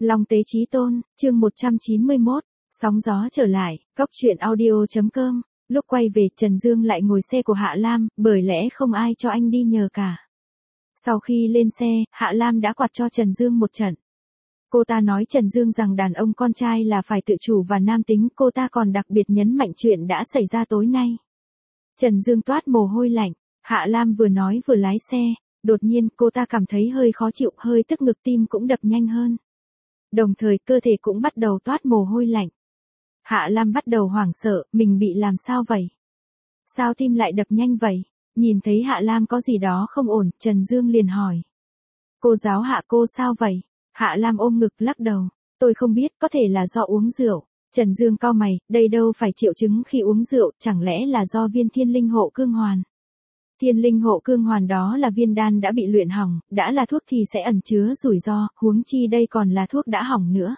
Long Tế Chí Tôn, chương 191, sóng gió trở lại, Cóc Truyện Audio.com. Lúc quay về, Trần Dương lại ngồi xe của Hạ Lam, bởi lẽ không ai cho anh đi nhờ cả. Sau khi lên xe, Hạ Lam đã quạt cho Trần Dương một trận. Cô ta nói Trần Dương rằng đàn ông con trai là phải tự chủ và nam tính, cô ta còn đặc biệt nhấn mạnh chuyện đã xảy ra tối nay. Trần Dương toát mồ hôi lạnh, Hạ Lam vừa nói vừa lái xe, đột nhiên cô ta cảm thấy hơi khó chịu, hơi tức ngực, tim cũng đập nhanh hơn. Đồng thời cơ thể cũng bắt đầu toát mồ hôi lạnh. Hạ Lam bắt đầu hoảng sợ, mình bị làm sao vậy? Sao tim lại đập nhanh vậy? Nhìn thấy Hạ Lam có gì đó không ổn, Trần Dương liền hỏi. Cô giáo Hạ, cô sao vậy? Hạ Lam ôm ngực lắc đầu. Tôi không biết, có thể là do uống rượu. Trần Dương cau mày, đây đâu phải triệu chứng khi uống rượu, chẳng lẽ là do viên thiên linh hộ cương hoàn? Thiên linh hộ cương hoàn đó là viên đan đã bị luyện hỏng, đã là thuốc thì sẽ ẩn chứa rủi ro, huống chi đây còn là thuốc đã hỏng nữa.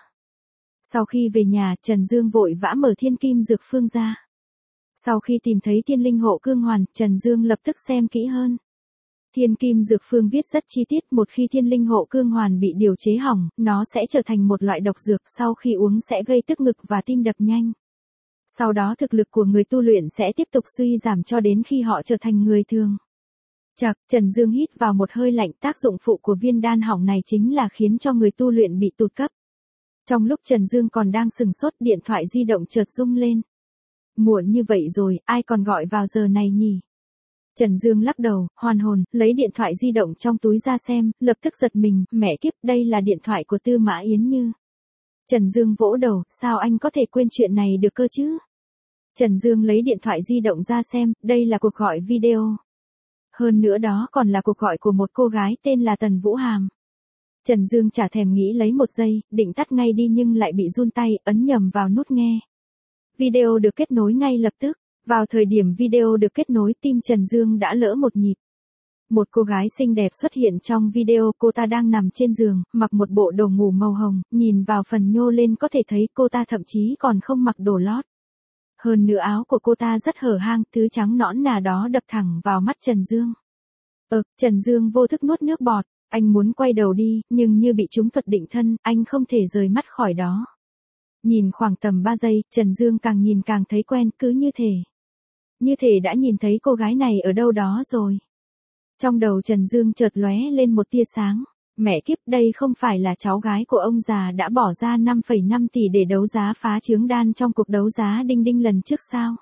Sau khi về nhà, Trần Dương vội vã mở thiên kim dược phương ra. Sau khi tìm thấy thiên linh hộ cương hoàn, Trần Dương lập tức xem kỹ hơn. Thiên kim dược phương viết rất chi tiết, một khi thiên linh hộ cương hoàn bị điều chế hỏng, nó sẽ trở thành một loại độc dược, sau khi uống sẽ gây tức ngực và tim đập nhanh. Sau đó thực lực của người tu luyện sẽ tiếp tục suy giảm cho đến khi họ trở thành người thường. Chậc, Trần Dương hít vào một hơi lạnh, tác dụng phụ của viên đan hỏng này chính là khiến cho người tu luyện bị tụt cấp. Trong lúc Trần Dương còn đang sừng sốt, điện thoại di động chợt rung lên. Muộn như vậy rồi, ai còn gọi vào giờ này nhỉ? Trần Dương lắc đầu, hoàn hồn, lấy điện thoại di động trong túi ra xem, lập tức giật mình, mẹ kiếp, đây là điện thoại của Tư Mã Yến Như. Trần Dương vỗ đầu, sao anh có thể quên chuyện này được cơ chứ? Trần Dương lấy điện thoại di động ra xem, đây là cuộc gọi video. Hơn nữa đó còn là cuộc gọi của một cô gái tên là Tần Vũ Hàm. Trần Dương chả thèm nghĩ lấy một giây, định tắt ngay đi nhưng lại bị run tay, ấn nhầm vào nút nghe. Video được kết nối ngay lập tức. Vào thời điểm video được kết nối, tim Trần Dương đã lỡ một nhịp. Một cô gái xinh đẹp xuất hiện trong video, cô ta đang nằm trên giường, mặc một bộ đồ ngủ màu hồng, nhìn vào phần nhô lên có thể thấy cô ta thậm chí còn không mặc đồ lót. Hơn nữa áo của cô ta rất hở hang, thứ trắng nõn nà đó đập thẳng vào mắt Trần Dương. Trần Dương vô thức nuốt nước bọt, anh muốn quay đầu đi, nhưng như bị trúng thuật định thân, anh không thể rời mắt khỏi đó. Nhìn khoảng tầm 3 giây, Trần Dương càng nhìn càng thấy quen, cứ như thể đã nhìn thấy cô gái này ở đâu đó rồi. Trong đầu Trần Dương chợt lóe lên một tia sáng. Mẹ kiếp, đây không phải là cháu gái của ông già đã bỏ ra 5,5 tỷ để đấu giá phá trướng đan trong cuộc đấu giá đinh đinh lần trước sao?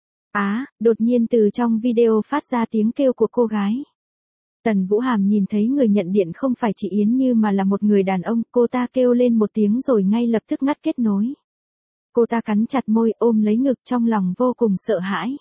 Đột nhiên từ trong video phát ra tiếng kêu của cô gái. Tần Vũ Hàm nhìn thấy người nhận điện không phải chị Yến Như mà là một người đàn ông, cô ta kêu lên một tiếng rồi ngay lập tức ngắt kết nối. Cô ta cắn chặt môi, ôm lấy ngực, trong lòng vô cùng sợ hãi.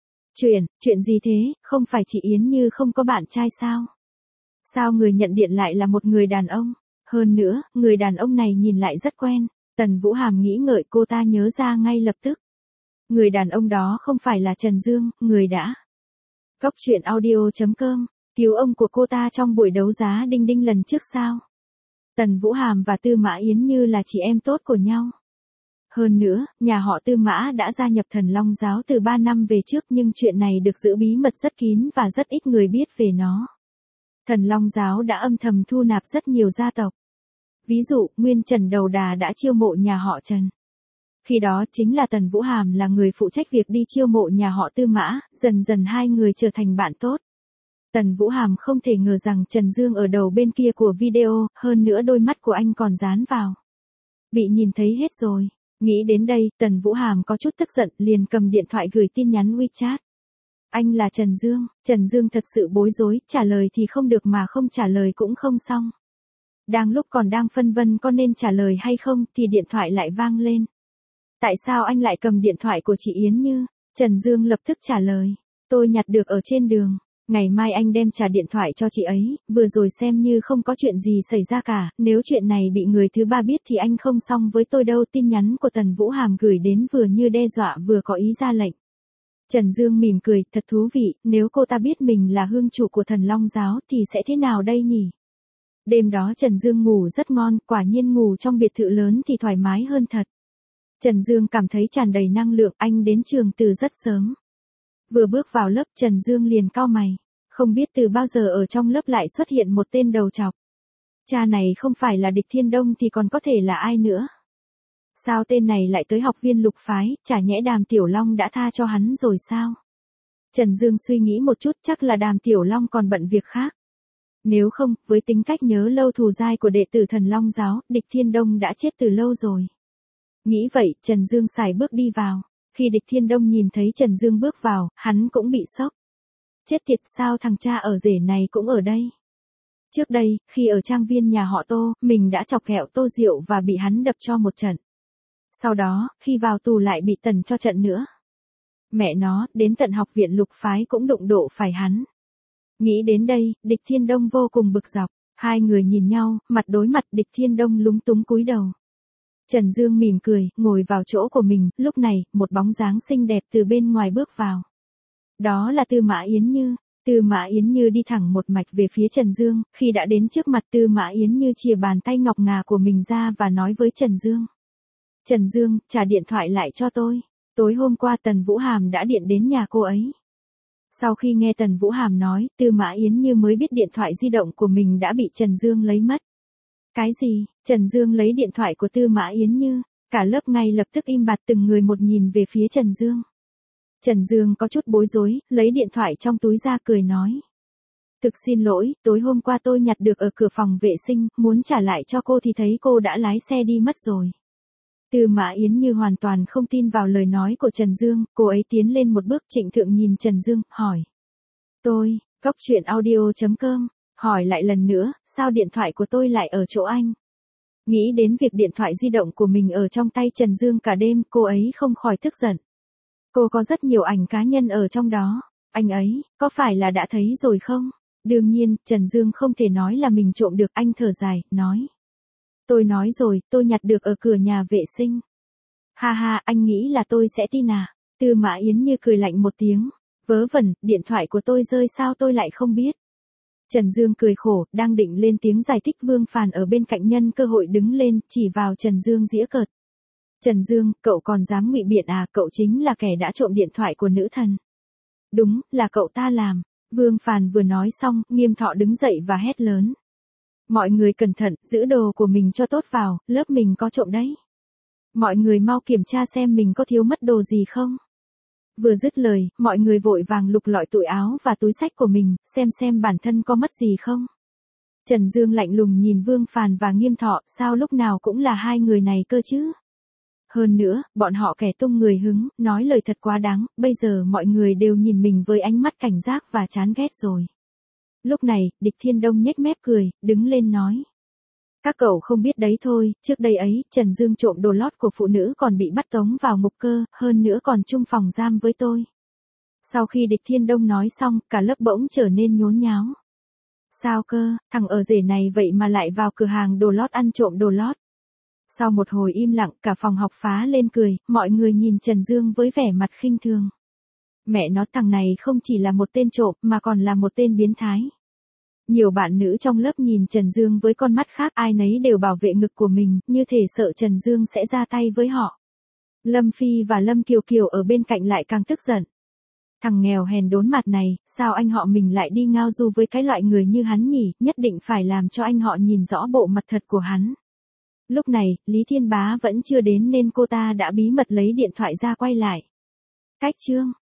Chuyện gì thế, không phải chị Yến Như không có bạn trai sao? Sao người nhận điện lại là một người đàn ông? Hơn nữa, người đàn ông này nhìn lại rất quen. Tần Vũ Hàm nghĩ ngợi, cô ta nhớ ra ngay lập tức. Người đàn ông đó không phải là Trần Dương, người đã Cóc Truyện Audio.com cứu ông của cô ta trong buổi đấu giá đinh đinh lần trước sao? Tần Vũ Hàm và Tư Mã Yến Như là chị em tốt của nhau. Hơn nữa, nhà họ Tư Mã đã gia nhập Thần Long Giáo từ 3 năm về trước, nhưng chuyện này được giữ bí mật rất kín và rất ít người biết về nó. Thần Long Giáo đã âm thầm thu nạp rất nhiều gia tộc. Ví dụ, Nguyên Trần Đầu Đà đã chiêu mộ nhà họ Trần. Khi đó chính là Tần Vũ Hàm là người phụ trách việc đi chiêu mộ nhà họ Tư Mã, dần dần hai người trở thành bạn tốt. Tần Vũ Hàm không thể ngờ rằng Trần Dương ở đầu bên kia của video, hơn nữa đôi mắt của anh còn dán vào. Bị nhìn thấy hết rồi. Nghĩ đến đây, Tần Vũ Hàm có chút tức giận, liền cầm điện thoại gửi tin nhắn WeChat. Anh là Trần Dương. Trần Dương thật sự bối rối, trả lời thì không được mà không trả lời cũng không xong. Lúc còn đang phân vân có nên trả lời hay không thì điện thoại lại vang lên. Tại sao anh lại cầm điện thoại của chị Yến Như? Trần Dương lập tức trả lời. Tôi nhặt được ở trên đường. Ngày mai anh đem trả điện thoại cho chị ấy, vừa rồi xem như không có chuyện gì xảy ra cả, nếu chuyện này bị người thứ ba biết thì anh không xong với tôi đâu. Tin nhắn của Tần Vũ Hàm gửi đến vừa như đe dọa vừa có ý ra lệnh. Trần Dương mỉm cười, thật thú vị, nếu cô ta biết mình là hương chủ của Thần Long Giáo thì sẽ thế nào đây nhỉ? Đêm đó Trần Dương ngủ rất ngon, quả nhiên ngủ trong biệt thự lớn thì thoải mái hơn thật. Trần Dương cảm thấy tràn đầy năng lượng, anh đến trường từ rất sớm. Vừa bước vào lớp Trần Dương liền cau mày, không biết từ bao giờ ở trong lớp lại xuất hiện một tên đầu trọc. Cha này không phải là Địch Thiên Đông thì còn có thể là ai nữa? Sao tên này lại tới học viên Lục phái, chả nhẽ Đàm Tiểu Long đã tha cho hắn rồi sao? Trần Dương suy nghĩ một chút, chắc là Đàm Tiểu Long còn bận việc khác. Nếu không, với tính cách nhớ lâu thù dai của đệ tử Thần Long giáo, Địch Thiên Đông đã chết từ lâu rồi. Nghĩ vậy, Trần Dương sải bước đi vào. Khi Địch Thiên Đông nhìn thấy Trần Dương bước vào, hắn cũng bị sốc. Chết tiệt, sao thằng cha ở rể này cũng ở đây? Trước đây, khi ở trang viên nhà họ Tô, mình đã chọc ghẹo Tô Diệu và bị hắn đập cho một trận. Sau đó, khi vào tù lại bị tần cho trận nữa. Mẹ nó, đến tận học viện Lục phái cũng đụng độ phải hắn. Nghĩ đến đây, Địch Thiên Đông vô cùng bực dọc. Hai người nhìn nhau, mặt đối mặt, Địch Thiên Đông lúng túng cúi đầu. Trần Dương mỉm cười, ngồi vào chỗ của mình, lúc này, một bóng dáng xinh đẹp từ bên ngoài bước vào. Đó là Tư Mã Yến Như. Tư Mã Yến Như đi thẳng một mạch về phía Trần Dương, khi đã đến trước mặt Tư Mã Yến Như chìa bàn tay ngọc ngà của mình ra và nói với Trần Dương. Trần Dương, trả điện thoại lại cho tôi. Tối hôm qua Tần Vũ Hàm đã điện đến nhà cô ấy. Sau khi nghe Tần Vũ Hàm nói, Tư Mã Yến Như mới biết điện thoại di động của mình đã bị Trần Dương lấy mất. Cái gì? Trần Dương lấy điện thoại của Tư Mã Yến Như, cả lớp ngay lập tức im bặt từng người một nhìn về phía Trần Dương. Trần Dương có chút bối rối, lấy điện thoại trong túi ra cười nói. Thực xin lỗi, tối hôm qua tôi nhặt được ở cửa phòng vệ sinh, muốn trả lại cho cô thì thấy cô đã lái xe đi mất rồi. Tư Mã Yến Như hoàn toàn không tin vào lời nói của Trần Dương, cô ấy tiến lên một bước trịnh thượng nhìn Trần Dương, hỏi. Tôi, coctruyện.audio.com, hỏi lại lần nữa, sao điện thoại của tôi lại ở chỗ anh? Nghĩ đến việc điện thoại di động của mình ở trong tay Trần Dương cả đêm, cô ấy không khỏi tức giận. Cô có rất nhiều ảnh cá nhân ở trong đó. Anh ấy, có phải là đã thấy rồi không? Đương nhiên, Trần Dương không thể nói là mình trộm được, anh thở dài, nói. Tôi nói rồi, tôi nhặt được ở cửa nhà vệ sinh. Ha ha, anh nghĩ là tôi sẽ tin à? Tư Mã Yến Như cười lạnh một tiếng. Vớ vẩn, điện thoại của tôi rơi sao tôi lại không biết? Trần Dương cười khổ, đang định lên tiếng giải thích, Vương Phàn ở bên cạnh nhân cơ hội đứng lên, chỉ vào Trần Dương giễu cợt. Trần Dương, cậu còn dám ngụy biện à, cậu chính là kẻ đã trộm điện thoại của nữ thần. Đúng, là cậu ta làm. Vương Phàn vừa nói xong, Nghiêm Thọ đứng dậy và hét lớn. Mọi người cẩn thận, giữ đồ của mình cho tốt vào, lớp mình có trộm đấy. Mọi người mau kiểm tra xem mình có thiếu mất đồ gì không. Vừa dứt lời, mọi người vội vàng lục lọi túi áo và túi xách của mình, xem bản thân có mất gì không. Trần Dương lạnh lùng nhìn Vương Phàn và Nghiêm Thọ, sao lúc nào cũng là hai người này cơ chứ? Hơn nữa, bọn họ kẻ tung người hứng, nói lời thật quá đáng, bây giờ mọi người đều nhìn mình với ánh mắt cảnh giác và chán ghét rồi. Lúc này, Địch Thiên Đông nhếch mép cười, đứng lên nói. Các cậu không biết đấy thôi, trước đây ấy, Trần Dương trộm đồ lót của phụ nữ còn bị bắt tống vào ngục cơ, hơn nữa còn chung phòng giam với tôi. Sau khi Địch Thiên Đông nói xong, cả lớp bỗng trở nên nhốn nháo. Sao cơ, thằng ở rể này vậy mà lại vào cửa hàng đồ lót ăn trộm đồ lót. Sau một hồi im lặng, cả phòng học phá lên cười, mọi người nhìn Trần Dương với vẻ mặt khinh thường. Mẹ nó, thằng này không chỉ là một tên trộm mà còn là một tên biến thái. Nhiều bạn nữ trong lớp nhìn Trần Dương với con mắt khác, ai nấy đều bảo vệ ngực của mình, như thể sợ Trần Dương sẽ ra tay với họ. Lâm Phi và Lâm Kiều Kiều ở bên cạnh lại càng tức giận. Thằng nghèo hèn đốn mặt này, sao anh họ mình lại đi ngao du với cái loại người như hắn nhỉ, nhất định phải làm cho anh họ nhìn rõ bộ mặt thật của hắn. Lúc này, Lý Thiên Bá vẫn chưa đến nên cô ta đã bí mật lấy điện thoại ra quay lại. Cách chương